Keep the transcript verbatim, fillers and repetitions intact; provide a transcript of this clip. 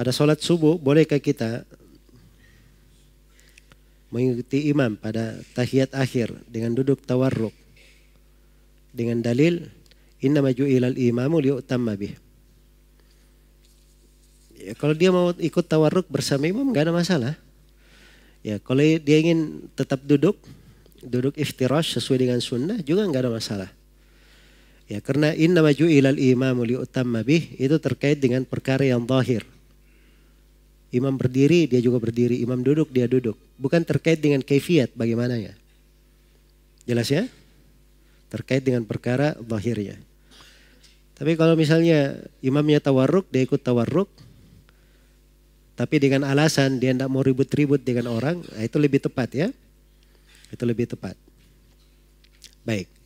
pada sholat subuh bolehkah kita mengikuti imam pada tahiyat akhir dengan duduk tawarruk dengan dalil innama ju'ilal imamu liyu'tamma bih. Ya, kalau dia mau ikut tawarruk bersama imam nggak ada masalah. Ya, kalau dia ingin tetap duduk, duduk iftirash sesuai dengan sunnah juga nggak ada masalah. Ya, karena innama ju'ilal imamu liyu'tamma bih itu terkait dengan perkara yang zahir. Imam berdiri, dia juga berdiri. Imam duduk, dia duduk. Bukan terkait dengan kaifiat bagaimana ya. Jelas ya? Terkait dengan perkara zahirnya. Tapi kalau misalnya imamnya tawarruk, dia ikut tawarruk. Tapi dengan alasan dia tidak mau ribut-ribut dengan orang, nah itu lebih tepat ya. Itu lebih tepat. Baik.